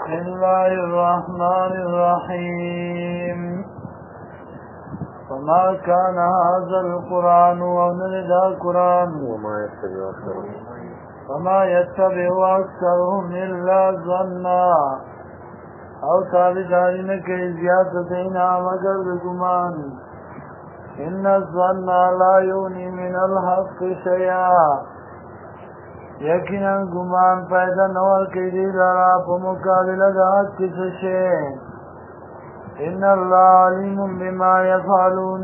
بسم الله الرحمن الرحيم فما كان هذا القرآن ومن القرآن وما يتبع أكثرهم إلا ظنا او تابدارین کے زیادتینا مگر بگمان ان الظن لا یونی من الحق شیئا یقینا گمان پیدا نور کی دی لرا پا مقابل داد کس شے ان اللہ علیم بما یفعلون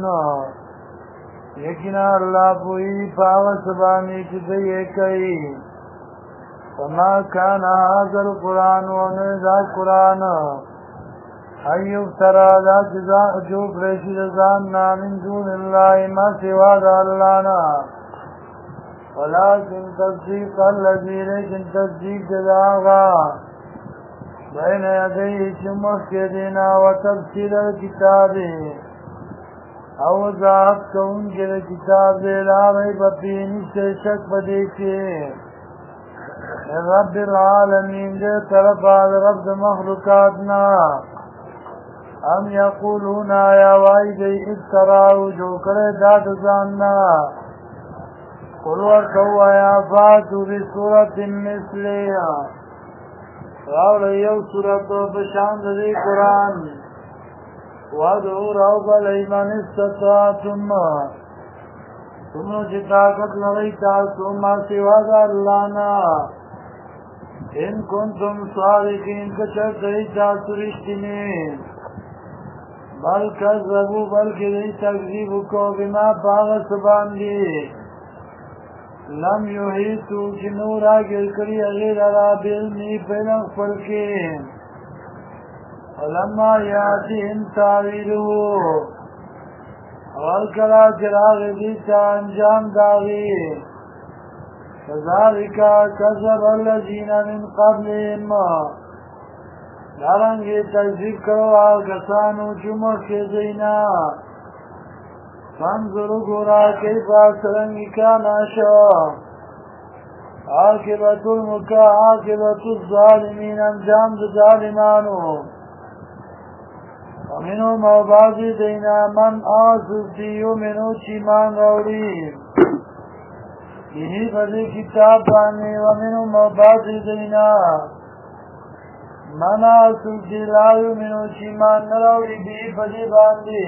یقینا اللہ پوئی پاوس بانی کسی ایکی وما كان هذا القرآن ومن ذا القرآن أن يفترى ذات جوب رشد زاننا من دون الله ما سوى ذا ولكن تصديق الذي لكن تصديق داغا بين يديه شمس يدينا وتفسير الكتاب او ذات كون کے کتاب لا ريب فيه نشتے شک بدیکھے رب العالمین دے طرف آد رب مخلوقاتنا ام یقولون آیا وائی دی افتراو جو کرے داد زاننا قل ورکو آیا فاتو بسورت مثلیہ راول یو سورت بشاند دی قرآن وادعو روب الایمان استطاعتم تمہوں چی طاقت لغی تاسو ما سواز اللہنا ان کنتم صادقین کچر کئی تاسو رشتنین بل کذبو بلکہ دی تکذیب کو بما باغت باندی لم یحیطو جنور آگر کری غیر رابلنی پیلن فلکین ولما یاتیم تاویلو والکلا چراغ دیتا انجام داغی كذلك كذب الذين من قبلهم دارنگی تکذیب کرو آگسانو چمک کے دینا فانظرو گورا کیفا سرنگی کانا شا عاقبت الظالمین انجام ظالمانو ومنو موبازی دینا من آسوسیو منو چیمان روڑی یہی بدی کتاب بانی ومنو موبازی دینا من آسوسی لایو منو چیمان نروڑی بھی بدی باندی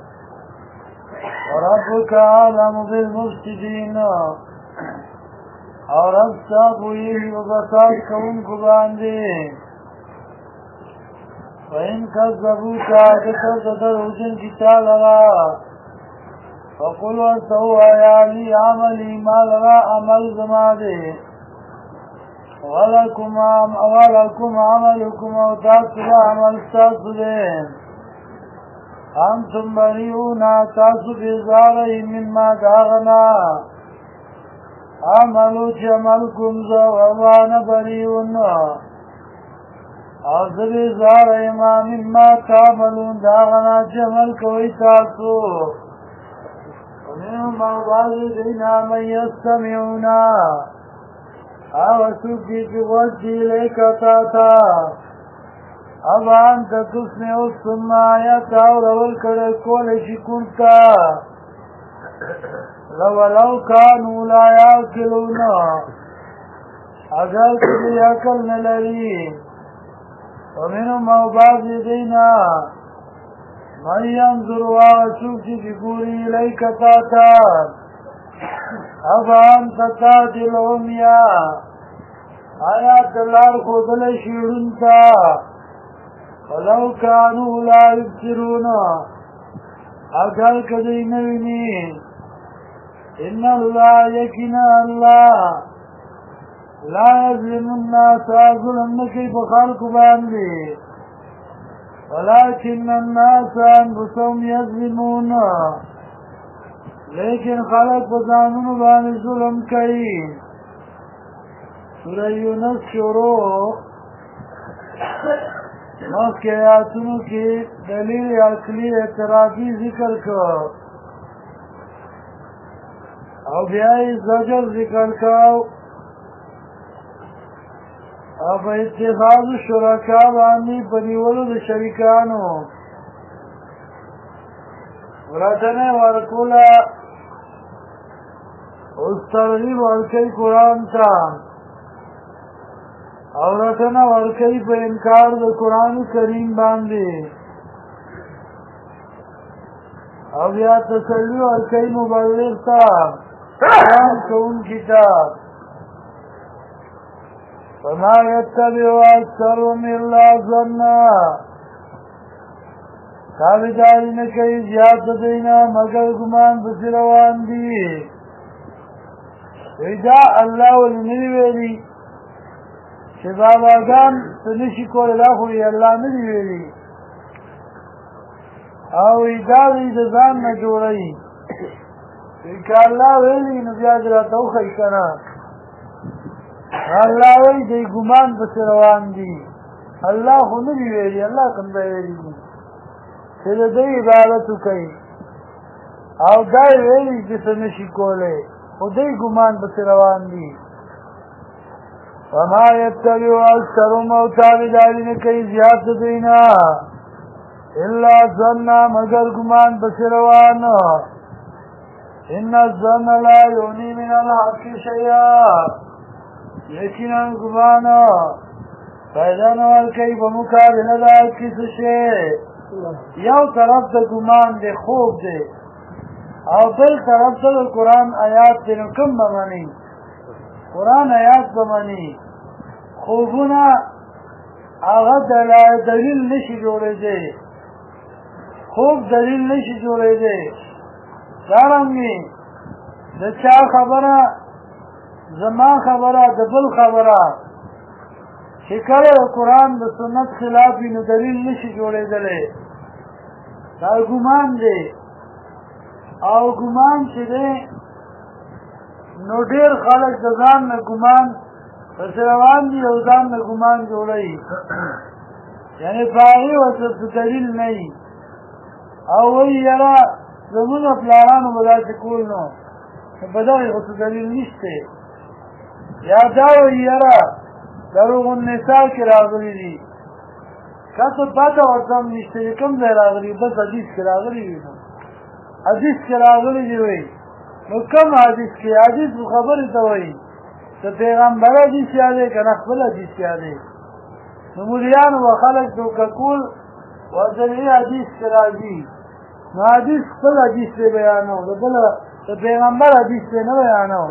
وربک عالم بالمفسدین اور اب سابوئی وبساط کون کو باندی وَإِنْ كَذَّبُوكَ كَذَّبَ رُجَنْ كِتَابَ فَقُلْ وَسَوْا يَا لِي عَمَلِي مَا لَرَا عَمَلْ زَمَادِي وَلَكُمْ عَمَلُكُمْ وَتَاسُبَ عَمَلْ تَاسُبِينَ أَنْتُمْ بَرِيئُونَ تَاسُبِ زَارَيْ مِمَّا دَاغَنَا عَمَلُوا جَمَلْكُمْ زَوَوَانَ بَرِيئُونَ آزر زار امام ما تعملون داغنا جمل کوئی تاسو ومنهم موضاز دینا من یستمعونا آوسو کی قوتی لیکتا تا اب انت تسمعو ثم آیت آورول کرے کول شکنتا لولو کانو لا یاکلون اگر کلی عقل نلری ومنهم موباز دینا من ينظر واشوف بقوري إليك تاتا أفأنت تاتي العميا آيات الله خذل شيرنتا ولو كانوا لا يبصرون أقل كدينوني إن الله يكنا الله لا يظلم الناس ظلم كيف خلق باندي ولكن الناس انفسهم يظلمون لیکن خلق بزانون بانی ظلم کئی سورہ یونس شروع مخ کے آیاتونو کی دلیل عقلی اعتراضی ذکر کر او بیائی زجر ذکر کر او په اتخاذ شرکا باندې په نیولو د شریکانو ورځنه ورکولا اوس ترغیب ورکوي قرآن ته او ورځنه ورکوي په انکار د قرآن کریم باندې او بیا تسلی ورکوي مبلغ ته قرآن کوونکي ته فما يتبع أكثرهم إلا ظنا تابعداري نه کوي زیات دینا مگر ګمان پسې روان دي ویدا الله ولنی ویلي چې باباګان څه نشي کولای دا خو یې الله نه دی ویلي او ویدا دې ځان نه جوړوي چې الله ویلي نو بیا درته وخی کنه الله وی دی ګمان پس روان دي الله خو نه دی ویلي الله کوم دی ویلي چې د دې عبادت کوي او دا ویلي چې څه نشي کولای خو دی ګمان پس روان دي وما يتبع أكثرهم او تابعداري نه کوي زیات دینا الا ظن مگر ګمان پس روان ان الظن لا يغني من الحق شيئا یقینا ګمانه پیدا نه ورکوي په مقابله د هر څه شی یو طرف ته ګمان دی خوب دی او بل طرف ته د قرآن آیات دی نو کوم به مني قرآن آیات به مني خوبونه هغه دلیل نشي جوړېدی خوب دلیل نشي جوړېدی دارنګې د چا خبره زما خبره د بل خبره چې کله قرآن د سنت خلاف وي نو دلیل نشي جوړېدلی دا ګمان دی او ګمان چې دی نو ډېر خلک د ځان نه ګمان پس روان دي او ځان نه ګمان جوړوي یعنې په هغې ورته دلیل نه وي او وایي یاره زمونږ پلارانو به داسې کول نو په دغې خو څه دلیل نشته یا دا وایي یاره دروغ النساء کې راغلي دي کاسو پته ورته هم نشته چې کوم ځای راغلي بس حدیث کې راغلي وي نو حدیث کې راغلي دي وایي نو کوم حدیث کې حدیث خبرې ته وایي د پیغمبر حدیث یادې که نه خپل حدیث یادې نو مولیانو به خلک دوکه کول ورته حدیث کې راځي نو حدیث خپل حدیث دی بیانو د پیغمبر حدیث دی نه بیانو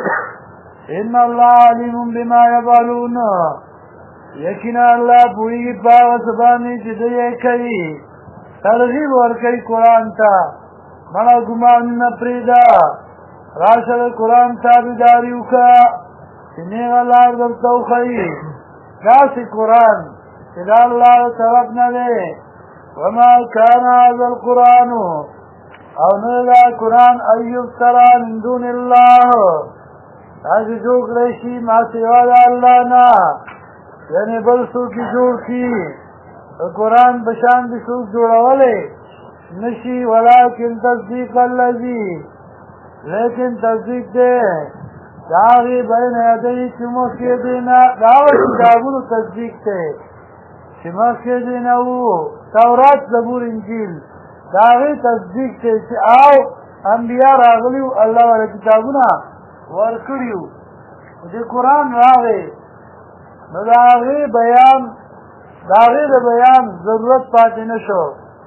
ان الله علیم بما یفعلون یقینا الله پوهیږي په هغه څه باندې چې دوی کوي ترغیب ورکوي قرآن ته مړه ګمان نه پرېږده راشه د قرآن تابعداري وکړه چې نیغه لار درته وښیي داسې قرآن چې د الله د طرف نه دی وما كان هذا القرآن او نه دا قرآن ان یفترى من دون الله تاسې جوړ کړی شي ما سوا د الله نه یعنې بل څوک یې جوړ کړي د قرآن په شان دې څوک جوړولی نشي ولکن تصدیق الذي لیکن تصدیق دی د هغې بین یدی چې مخکې دی نه د هغه کتابونو تصدیق دی چې مخکې دی نه وو تورات زبور انجیل د هغې تصدیق دی چې او انبیا راغلي وو الله والا کتابونه ورکړي وو چې قرآن راغی نو د هغې بیان د هغې د بیان ضرورت پاتې نه شو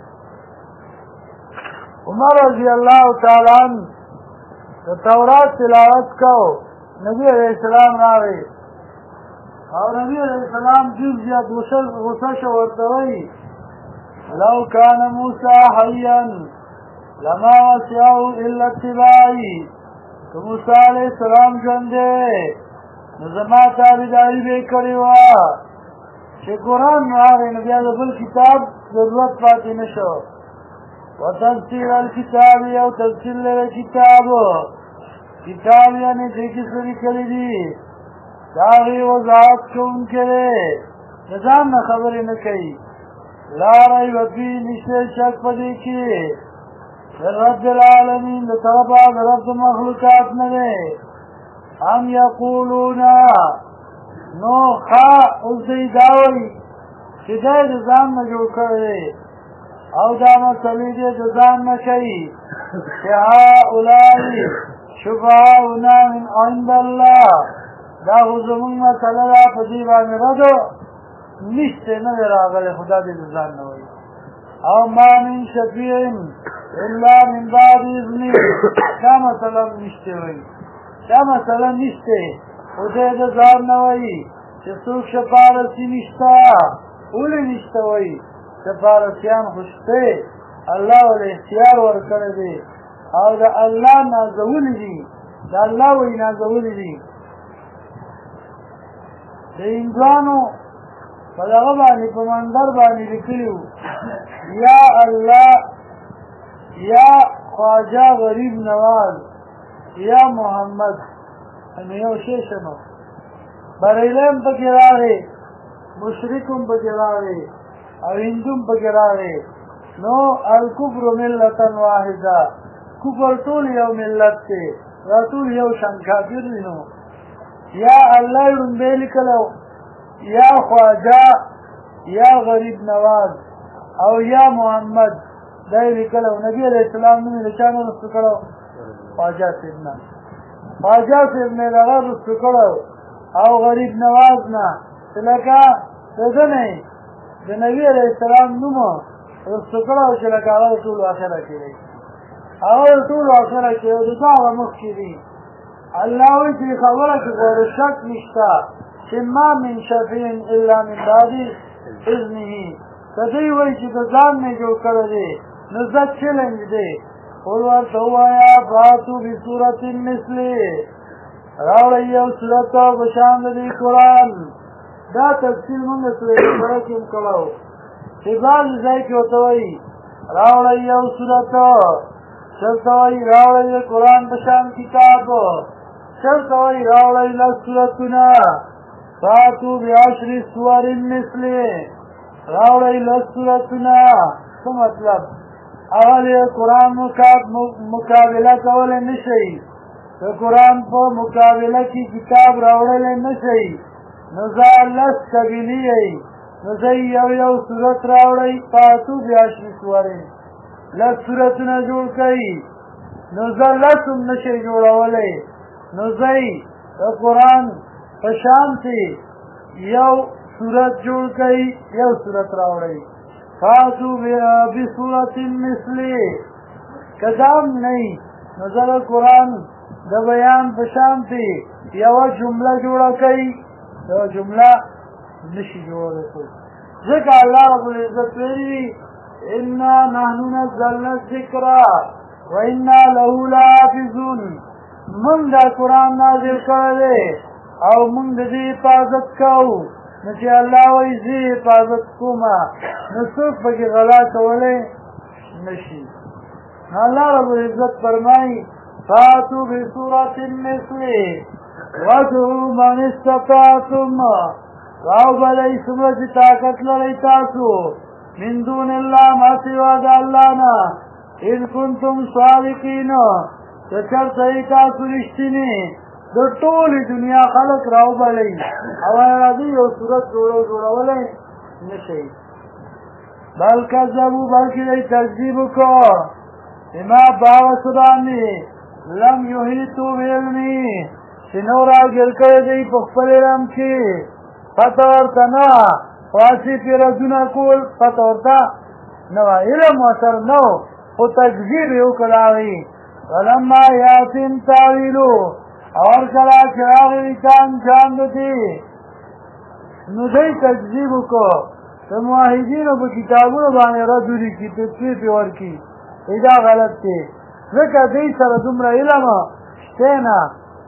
عمر رضی الله تعالی عنه د تورات تلاوت کو نبی علیہ السلام راغی او نبی علیہ السلام ډېر زیات غصه شو ورته وایي لو کان موسی حیا لما وسعه الا اتباعي که موسی علیہ السلام ژوندی نو زما تابعداري به یې کړې وه چې قرآن راغی نو بیا د بل کتاب ضرورت پاتې نه شو وتفسیر الکتاب او تفسیر الکتاب کتاب یعنی دې کې څه لیکلي دي د هغې وضاحت کوونکی دی د ځان نه خبرې نه کوي لا ریب فیه نشته شک په دې کې د رب العالمین د طرفه د رب د مخلوقات نه دی هم یقولون نو خوا اوس دی دا وایي چې دی د ځان نه جوړ کړی دی او دا مسلې دی د ځان نه کوي چې هؤلاء شفعاؤنا من عند الله دا خو زمونږ مسله ده په دې باندې ردو نشته نه دی راغلی خو دا دې د ځان نه وایي او ما من شفیع الا من بعد اذنه دا مسله نشته وایي دا مسله نشته خو دې د ځان نه وایي چې څوک شفارسي نشته ولې نشته وایي شفارسیان خو شته الله ولې اختیار ورکړی دی او د الله نازولی دي د الله وایي نازولی دي د هندوانو په دغه باندې په منبر باندې لیکلي وو یا الله یا خواجه غریب نواز یا محمد یو شی شنو بریلی هم پکې راغی مشرک هم پکې راغی او هندو هم پکې راغی نو الکفر ملتا واحده کفر ټول یو ملت دی دا ټول یو شان کافر دي نو یا الله یې ړومبی لیکلو یا خواجه یا غریب نواز او یا محمد دا یې لیکلو نبي علیه السلام نوم یې د چا نه رسو کړو خواجه صاحب نه خواجه صاحب نه دغه رسو کړو او غریب نواز نه چې لکه څه نه د نبي علیه السلام نوم رسو کړو چې لکه هغه ټول اخره کې دی هغه ټول اخره کې د دعا مخکې دي الله وایي چې خبره کې غور شک نشته چې ما من شفیع الا من بعد اذنه که دوی وایي چې د ځان نه جوړ کړی دی نو زه چلنج دی قل ورته ووایه فاتو بصورت مثلې راوړئ یو صورت په شان د دې قرآن دا تفصیل مونږ سورې بقره کې هم کړی چې بعض ځای کې ورته وایي راوړئ یو صورت چلته وایي راوړئ د قرآن په شان کتاب چلته وایي راوړئ لس صورتونه فاتو بعشر سور مثلې راوړئ لس صورتونه څه مطلب اول قرآن مقابله کولی نه شئ د قرآن په مقابله کې کتاب راوړلی نه شئ نو زه لس قبیلې یئ نو زه یو صورت راوړئ فاتو بعشر سورې لس صورتونه جوړ کړئ نو زه لس هم نه شئ جوړولی نو زه د قرآن په شانتې یو صورت جوړ کړئ یو صورت راوړئ فاتو بصورت مثلې که دا هم نه وي نو زه د قرآن د بیان په شانتې یوه جمله جوړه کړئ یوه جمله نشي جوړولی ځکه الله رب العزت ویلي انا نحن نزلنا الذکر وانا له لحافظون من دا قرآن نازل کړی دی او موږ د دې حفاظت کوو نو چې الله وایي زه حفاظت کومه نو څوک پکې غلا کولی نه شي نو الله رب العزت فرمایي فاتو بصورت مثلې وادعوا من استطعتم راوبلئ څومره چې طاقت لرئ تاسو من دون الله ما سوا د الله نه ان کنتم صادقین که چېرته یې تاسو رښتینې د ټولې دنیا خلک راوبلئ او راځئ یو صورت جوړولی نه شئ بل کذبو بلکې دی تکذیب وکړو بما په هغه څه باندې لم یحیطو بعلمي چې نو راګیر کړی دی په خپل علم کې پته ورته نه خاصې پیرزونه کول پته ورته نه وه علم ورسره نه و خو تکذیب یې وکړ هغې ولما یاتم تاویلو او هر کله چې راغلی ته انجام د دې نو دی تکذیب وکړو د موحدینو په کتابونو باندې رد ولیکي تفسیر پرې ورکړي دا غلط دی ځکه دوی سره دومره علم شته نه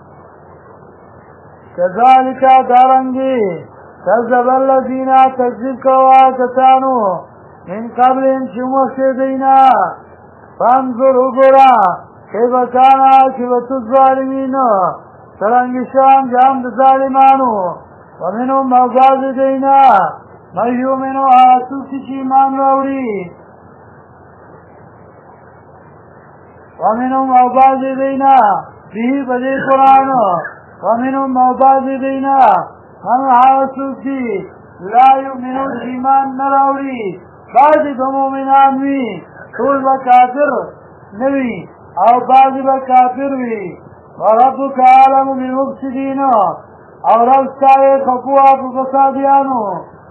کذالک دارنګې کذب الذین تکذیب کړه کسانو من قبلهم چې مخکې دوی نه فانظر وګوره کیف کان عاقبة الظالمین څرنګه شو انجام د ظالمانو ومنهم بعض دوی نه من یؤمن څوک چې ایمان راوړي ومنهم بعض دوی نه به په دې قرآن ومنهم بعض دوی نه من حاصل کی لا یؤمنون ایمان نراوری بعضی دو مومنان وی طول با کافر نوی او بعضی با کافر وی وربک عالم بالمفسدین او رب ستاوی خفوها پو فسادیانو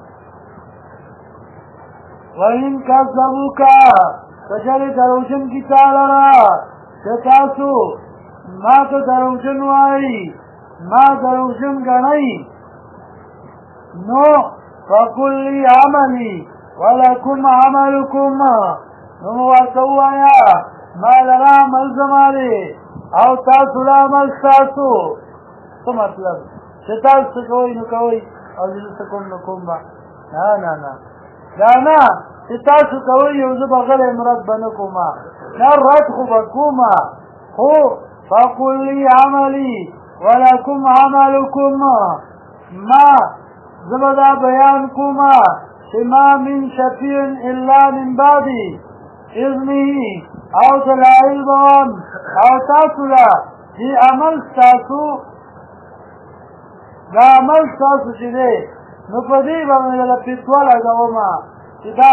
وَإِن كَذَّبُوكَ کچری دروشن کی تعالی چتاسو ما تو دروشن وائی ما دروشن گنائی نو فَقُلْ لِي عَمَلِي وَلَكُمْ عَمَلُكُمْ نو ورطوایا ما لرا عمل زمالے او تاسو لا عمل تاسو تو مطلب چتاسو کوئی نو کوئی او جلسه کوم نو کوم با نا دانا چې تاسو کوئ یو زه به غلی مرد به نه کومه نه رد خو به کومه خو فقل لي عملي ولکم عملکم ما زه به دا بیان کومه چې ما من شفیع الا من بعد اذنه او دلایل به وم او تاسو له چې عمل ستاسو دا عمل ستاسو چې دی نو په دې باندې له فتوا لګومه چې دا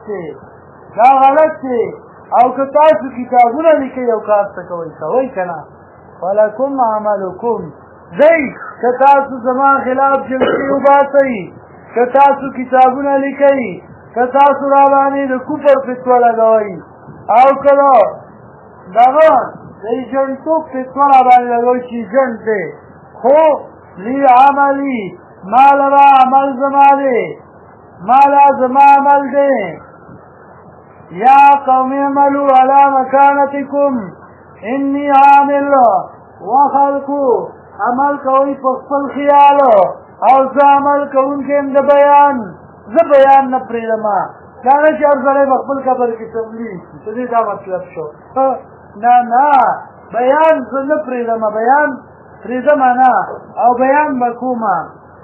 غلط دی او که تاسو کتابونه لیکئ او کار څه کوئ که نه ولکم عملکم دی که تاسو زما خلاف جلسې وباسئ که تاسو کتابونه لیکئ که تاسو را باندې د کفر فتوا لګوئ او کله دغه د ایجنټوب فتوا را باندې لګوئ چې ایجنټ دی خو لی عملی ما لرا عمل زما دے ما لا زما عمل دے یا قوم عملو علی مکانتکم انی عامل وخلقو عمل کوئی پخپل خیال او زا عمل کون کے اند بیان زا بیان نپریدما کانا چار سرے پخپل قبر کی تبلیغ تو دیتا مطلب شو نا بیان زا نپریدما بیان پریدما نا او بیان بکوما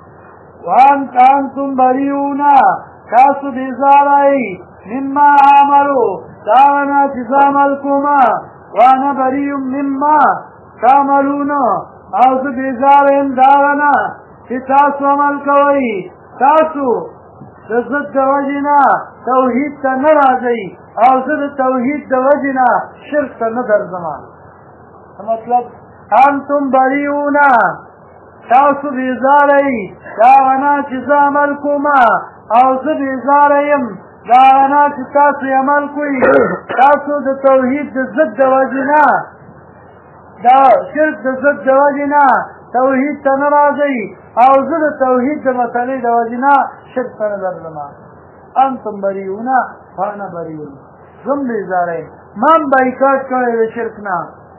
وانتم بریون تاسو بیزارائی مما عملو داونا چیزامل کوما وانا بریم مما تعملون اوزو بیزاریم داونا چی تاسو عمل کوئی تاسو دزد دوجنا توحید تا نرازی اوزو توحید دوجنا شرک تا ندر زمان مطلب انتم بریون تاسو بیزاری داغنا چی زامل کوما او زه بیزاریم داغنا چی تاسو عمل کوئی تاسو د توحید د ضد د وجنا دا شرک د ضد د وجنا توحید ته نه راځئ او زه د توحید د مسلې د وجنا شرک ته نه درځم انتم بریون وانا بریون زم بیزاریم من بایکاټ کړی د شرک نه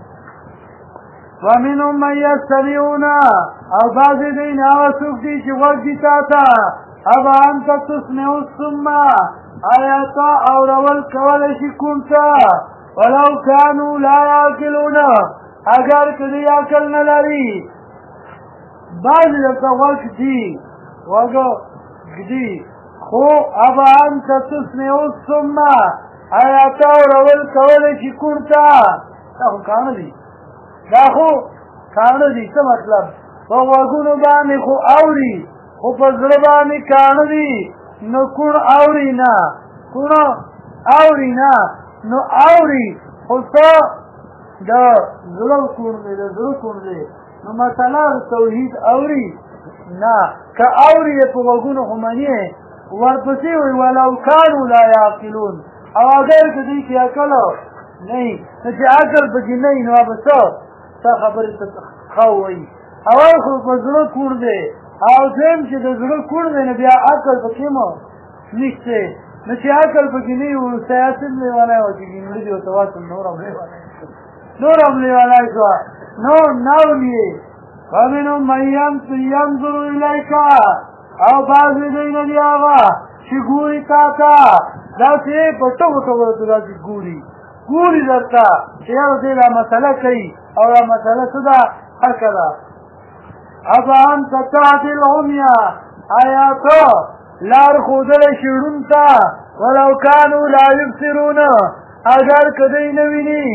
ومنهم من يستمعون او بعضی دین هغه څوک دي چې غوږ دي تا ته ابا انت تسمع الصم آیا تا اورول کولی شي کوم ته ولو كانوا لا يعقلون اگر کدی عقل نه لري بعضی درته غوږ دي غوږ دي خو ابا انت تسمع الصم آیا تا اورول کولی شي کوم ته دا خو کانه دي دا خو کانه دي څه مطلب په غوږونو باندې خو اوري خو په زړه باندې کانه دي نو کوڼ اوري نه کوڼ اوري نه نو اوري خو څه د زړه کوڼ دی د زړه کوڼ دی نو مثلا توحید اوري نه که اوري په غوږونو خو منې ورپسې وي ولو کانوا لا یعقلون او اگر که دوی کې عقل نه نو چې عقل پکې نه وي نو به څه تا خبرې ته ښه وایي اول خو په زړه کوڼ دی او دویم چې د زړه کوڼ دی نو بیا عقل پکې مو نشته نو چې عقل پکې نه وي سیاست لیونی و چې ګینډي دي ورته واچوم نور هم لیونی شوه نو ناولي ومنهم من ينظر الیک او بعضې دوی نه دي هغه چې ګوري تا ته داسې په ټوکو ټوکو درته داسې ګوري درته چې یاره دی دا مسله کوي او دا مسله څه ده حقه ده ابا انت تهدي العمي آیا ته لار ښودلی شي ړوند ته ولو کانوا لا یبصرون اگر که دوی نه ویني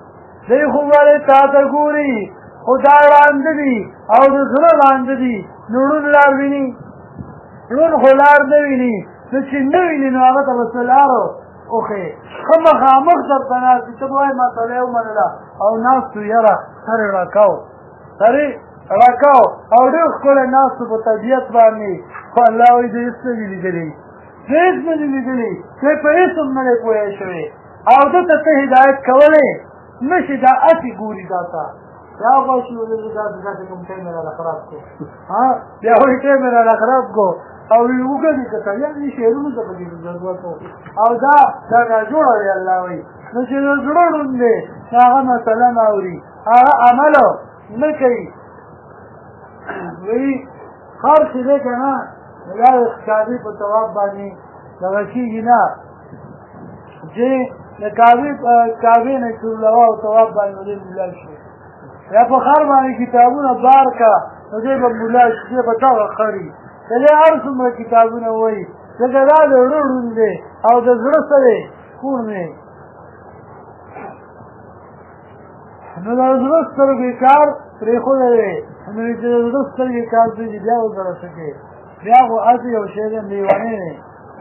دوی خو ولې تا ته ګوري خو دا ړانده دي او د زړه ړانده دي نړون لار ویني ړون خو لار نه ویني نو چې نه ویني نو هغه ته بس لارو اوخې ښه مخامخ درته ناست وي ته به وایې مسله یې ومنله او ناست وو یاره سر یې راکاو سر یې راکاو او ډېر ښکلی ناست وو په طبیعت باندې خو الله وایي د هېڅ نه دي لیدلي د هېڅ نه دي لیدلي دی په هېڅ هم نه دی پوهی شوی او ده ته ته هدایت کولی نه شي دا هسې ګوري دا ته بیا غوښي داسې کوم ټایم یې راله خراب کړو بیا وایي ټایم یې راله خراب کړو او وګورې که ته یعنې شعرونو ته پکې ضرورت و او دا ناجوړه دی الله وایي نو چې د زړه ړوند دی هغه مسله نه اوري هغه عمل نه کوي وایي هر چې دی که نه دا د کعبې په ثواب باندې دغه کېږي نه چې د کعبې نه چورلوه او ثواب باندې دی مولا شي یا په خر باندې کتابونه بار کا نو دی به مولا شي دی به دغه خري که دی هر څومره کتابونه وایي ځکه دا د زړه ړوند دی او د زړه سره کوڼ دی نو د زړه سترګې کار پرېښودی دی نو چې د زړه سترګې کار پرېږدي بیا ورسره څه کوي بیا خو هسې یو شی دی لیونی دی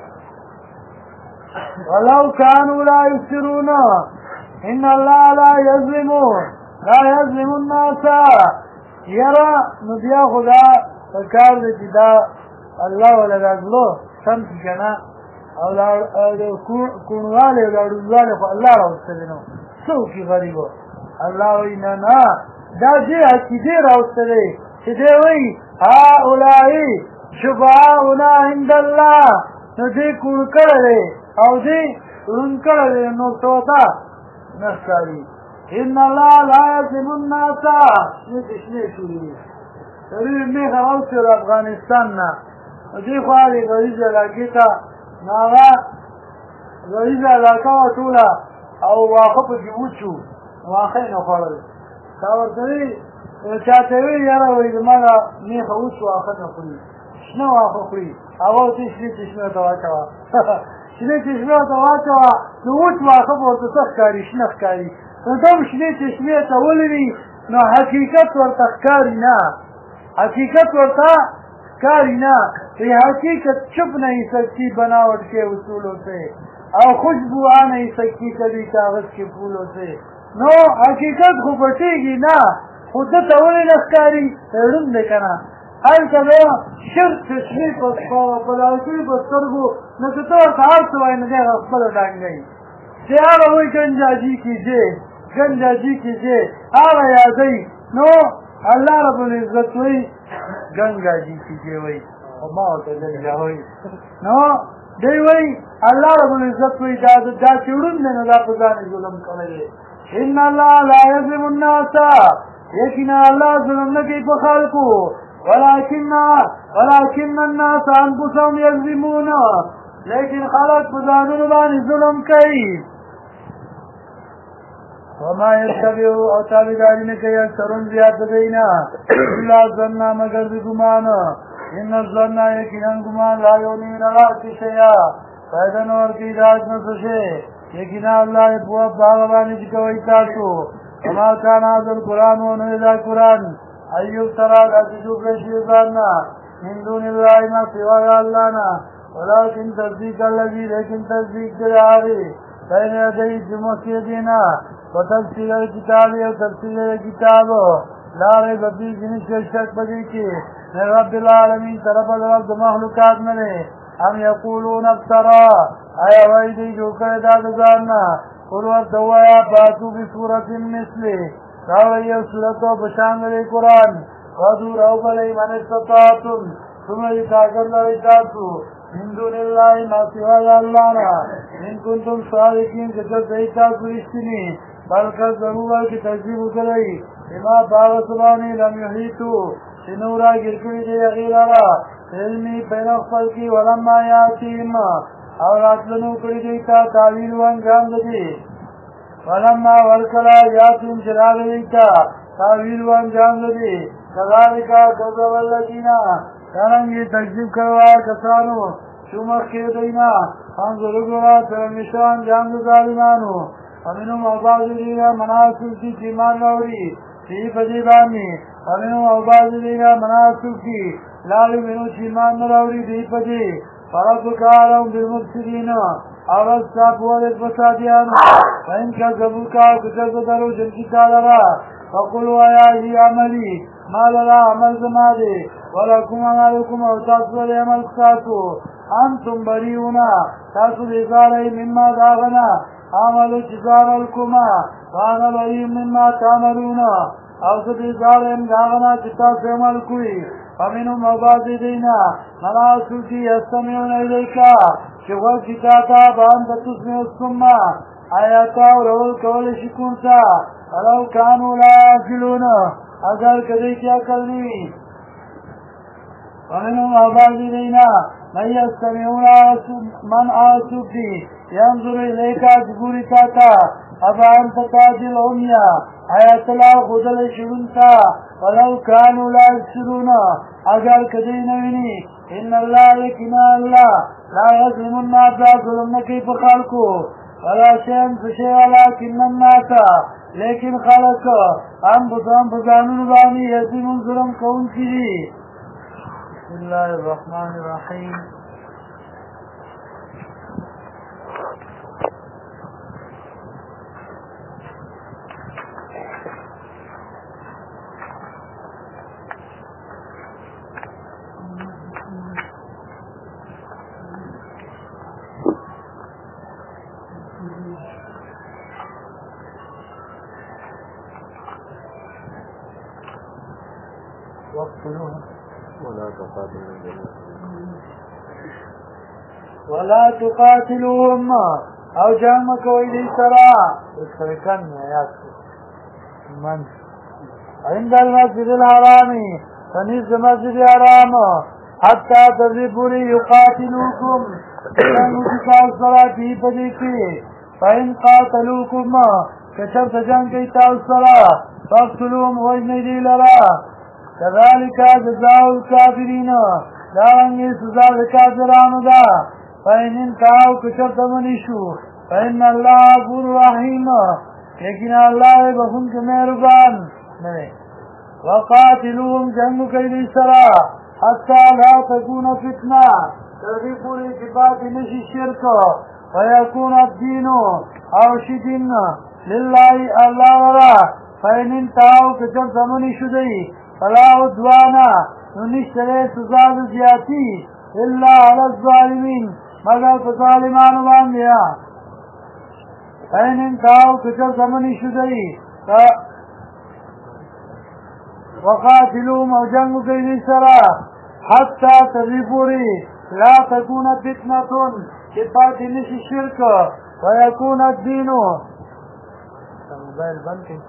ولو كانوا لا يبصرون ان الله لا يظلم الناس یاره نو بیا خو دا پکار دی چې دا الله ولا دا زړه سم کړي که نه او د کوڼوالې او د ړوندوالې خو الله راوستلی نو څه وکړي غریبو الله وایي نه نه دا دې عقیدې راوستلی چې دی وایي هؤلاء شفعاؤنا عند الله نو دې کوڼ کړی دی او دې ړوند کړی دی نو څه ورته نه ښکاري ان الله لا یظلم الناس شنې شوري دي سړي میغه راوستې د افغانستان نه دې خوا دې غریزه علاقې ته نو هغه غریزه علاقه وه ټوله او واښه پکې وچو واښه یې نه خوړل تا ورته وي چاته وي یاره وایي زما دا میخه وچ واښه نه خوري شنه واښه خوري هغه ورته شنې چشمې ته واچوه شنې چشمې ته واچوه نو وچ واښه به ورته څه ښکاري شنه ښکاري نو دا هم شنې چشمې ته ولري نو حقیقت ورته ښکاري نه حقیقت ورته ښکاري نه یہ حقیقت چپ نہیں سکتی بناوٹ کے اصولوں سے اور خوشبو آ نہیں سکتی کبھی کاغذ کے پھولوں سے نو حقیقت خو پټېږي نه خو ده ته ولې نه ښکاري ړوند دی که نه هلته به شرط چشمې په لالکوي په سترګو نو که ته ورته هر څه وایي نو دی هغه خپله ډانګوي چې هغه وایي گنجاجي کیجیے هغه یادوي نو الله رب العزت وایي گنجاجي کیجیے وایي ما ورته گنجا وایي نو دی وایي الله رب العزت وایي دا چې ړوند دی نو دا په ځان یې ظلم کړی دی ان الله لا يظلم الناس یقینا الله ظلم نه کوي په خلکو ولكن الناس انفسهم يظلمون لیکن خلق په ځانونو باندې ظلم کوي وما يتبع او تابعداري نه کوي اکثرون زیات دینا الا ظن مگر ګمان ان الظن یقینا ګمان لا یونی را شیا فائدہ نور کی راز نه څه یقینا الله په باغ باندې چې کوي تاسو وما كان هذا القرآن ونزل القرآن ایوب ترى عزیزو بشی ځاننا من دون الله ما سوى الله ولكن تصديق الذي لیکن تصدیق دراوی بین یدی جمعی دینا وتفسیر الكتاب او تفسیر الكتاب لا ریب فیه جنس شک بدی کی رب العالمین طرف رب مخلوقات نه هم یقولون افترا ایا وای دی جو کړه دا ځاننا قل ورتوایا باتو بسورة مثله راوی یو سورت و بشانگل قرآن ودور او بلی من استطاعتم سمجھ کاغر لوی تاسو من دون اللہ ما سوای اللہ نا ان کنتم صادقین کچر دیتاسو رشتنی بلکت ضرور کی تجزیب کرائی اما باغ سبانی لم یحیطو شنورا گرکوی دی غیرارا علمی پین اخفل کی ولما یاتیم اور اطلنو کری دیتا تعویل وانجام دی ولما ورکلا یاتیم چراغ دیتا تعویل وانجام دی کذالکا کذب الذین کارنگی تکذیب کروا کسانو شمخ کے دینا انظر گورا ترمیشان جام ظالمانو ومنهم عباد دینا مناسل کی چیمان نوری فی فجیبانی ومنهم او بعض دینا مناسب کی لاغی منو چیمان مراوری دی پدی فربک عالم بالمفسدین اور استا پوالت فسادیانو فإن كذبوکا کچرد درو جنکی تالرا فقلوا آیا ہی عملی ما للا عمل زمادے ولکم عملکم او تاسو لی عمل ستاسو انتم بریونا تاسو بیزاری مما داغنا عملو چیزار الکما وانا بری مما تعملونا او سبیزاریم داغنا چتاس عمل کوئی فمنهم عباد دینا مناسو کی استمیون ایلیکا شغل کتاتا بان تسمی السمہ آیاتا و رول کول شکونتا ولو کانو لا آکلون اگر کدی کیا کرنی ومنهم عباد دینا من یستمیون من آسو کی ينظر إليك جبوري تاتا أبا أنت تاج العمية آيات الله خدل شرنتا ولو كانوا لا يبصرون أجل كدين مني إن الله لكنا الله لا يظلم الناس ظلمنا كيف خلقه ولا شيء فشيء ولكن الناس لكن خلق أنفسهم فزانون باني يزم ظلم كون كذي. بسم الله الرحمن الرحيم. ولا تقاتلوهم او جامك ويدي سرا اتركن آيات من عند المسجد الحرام فنيز مسجد الحرام حتى تذبوا يقاتلوكم كان الصلاة في بديكي فإن قاتلوكم كشرت جانكي تاو الصلاة فاقتلوهم وجندي لرا كذلك جزاء الكافرين دارنگی سزا الكافران دا فإن انتهوا كشرت منشو فإن الله غفور رحيم لیکن اللہ بخون کے مہربان وقاتلوهم جنگ کیلی سرا حتى لا تكون فتنة تردی پوری کبات نشی شرک ويكون الدين اوشدین لله اللہ ورا فإن انتهوا كشرت منشو دی فلا عدوانا ننشتري سزاد زیاتی إلا على الظالمين مگر فظالمان باندیا فإن انتهوا كشر زمنی شدئی وقاتلوهم او جنگ کیلی سرا حتى تریفوری لا تكون فتنة كفات نشی شرک ويكون الدين موبائل بند کی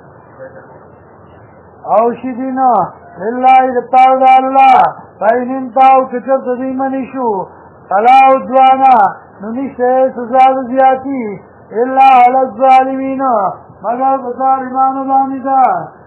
اوشدینا لله دپار دا اللہ فإن انتهوا كشر تزیمنی شو فلا عدوانا ننشتري سزاد زیاتی إلا على الظالمين مگر بظالمان باندا